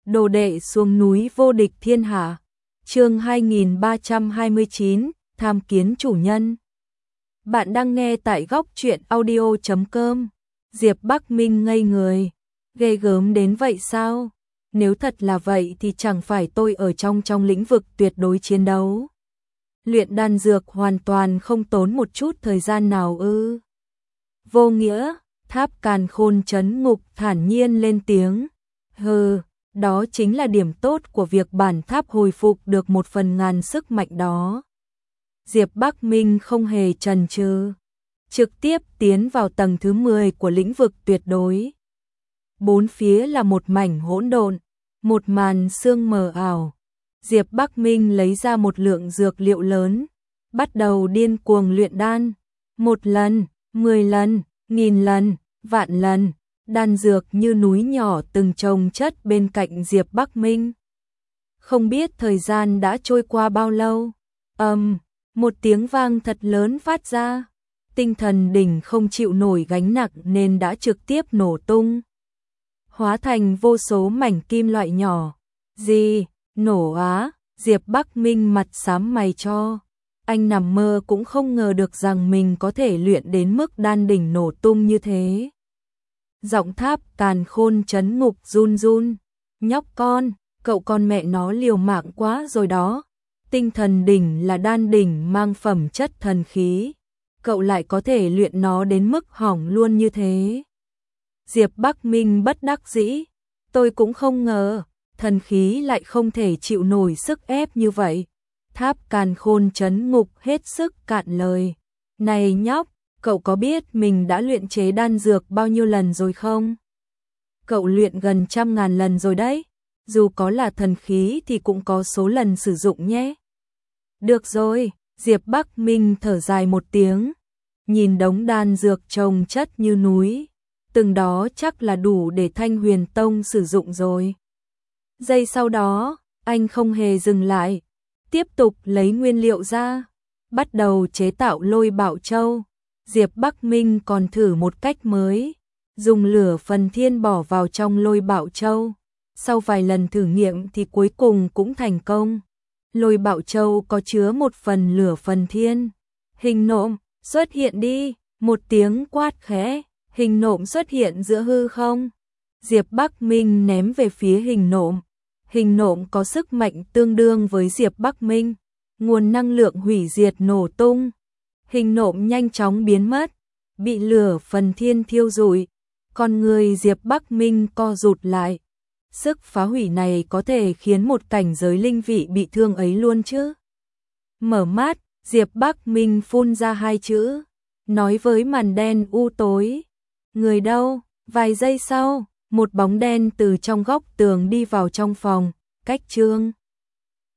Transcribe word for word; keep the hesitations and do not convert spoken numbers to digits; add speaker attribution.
Speaker 1: Đồ đệ xuống núi vô địch thiên hạ. Chương hai nghìn ba trăm hai mươi chín, tham kiến chủ nhân. Bạn đang nghe tại góc truyện audio chấm com. Diệp Bắc Minh ngây người. Ghê gớm đến vậy sao? Nếu thật là vậy thì chẳng phải tôi ở trong trong lĩnh vực tuyệt đối chiến đấu. Luyện đan dược hoàn toàn không tốn một chút thời gian nào ư? Vô nghĩa, Tháp Càn Khôn trấn ngục thản nhiên lên tiếng. Hừ, đó chính là điểm tốt của việc bản tháp hồi phục được một phần ngàn sức mạnh đó. Diệp Bắc Minh không hề chần chừ, trực tiếp tiến vào tầng thứ mười của lĩnh vực tuyệt đối. Bốn phía là một mảnh hỗn độn, một màn sương mờ ảo. Diệp Bắc Minh lấy ra một lượng dược liệu lớn, bắt đầu điên cuồng luyện đan. Một lần, mười lần, nghìn lần, vạn lần, đan dược như núi nhỏ từng chồng chất bên cạnh Diệp Bắc Minh. Không biết thời gian đã trôi qua bao lâu. Ầm, um, một tiếng vang thật lớn phát ra. Tinh thần đỉnh không chịu nổi gánh nặng nên đã trực tiếp nổ tung, hóa thành vô số mảnh kim loại nhỏ. Gì? Nổ á? Diệp Bắc Minh mặt xám mày cho. Anh nằm mơ cũng không ngờ được rằng mình có thể luyện đến mức đan đỉnh nổ tung như thế. Giọng Tháp Càn Khôn trấn ngục run run. Nhóc con, cậu con mẹ nó liều mạng quá rồi đó. Tinh thần đỉnh là đan đỉnh mang phẩm chất thần khí. Cậu lại có thể luyện nó đến mức hỏng luôn như thế. Diệp Bắc Minh bất đắc dĩ. Tôi cũng không ngờ, thần khí lại không thể chịu nổi sức ép như vậy. Tháp Càn Khôn trấn ngục hết sức cạn lời. Này nhóc, cậu có biết mình đã luyện chế đan dược bao nhiêu lần rồi không? Cậu luyện gần trăm ngàn lần rồi đấy. Dù có là thần khí thì cũng có số lần sử dụng nhé. Được rồi, Diệp Bắc Minh thở dài một tiếng. Nhìn đống đan dược chồng chất như núi. Từng đó chắc là đủ để Thanh Huyền Tông sử dụng rồi. Giây sau đó, anh không hề dừng lại. Tiếp tục lấy nguyên liệu ra, bắt đầu chế tạo Lôi Bảo Châu. Diệp Bắc Minh còn thử một cách mới, dùng lửa phần thiên bỏ vào trong Lôi Bảo Châu. Sau vài lần thử nghiệm thì cuối cùng cũng thành công. Lôi Bảo Châu có chứa một phần lửa phần thiên. Hình nộm, xuất hiện đi, một tiếng quát khẽ, hình nộm xuất hiện giữa hư không. Diệp Bắc Minh ném về phía hình nộm. Hình nộm có sức mạnh tương đương với Diệp Bắc Minh, nguồn năng lượng hủy diệt nổ tung. Hình nộm nhanh chóng biến mất, bị lửa phần thiên thiêu rụi. Con người Diệp Bắc Minh co rụt lại. Sức phá hủy này có thể khiến một cảnh giới linh vị bị thương ấy luôn chứ. Mở mắt, Diệp Bắc Minh phun ra hai chữ, nói với màn đen u tối. Người đâu? Vài giây sau, một bóng đen từ trong góc tường đi vào trong phòng, cách Trương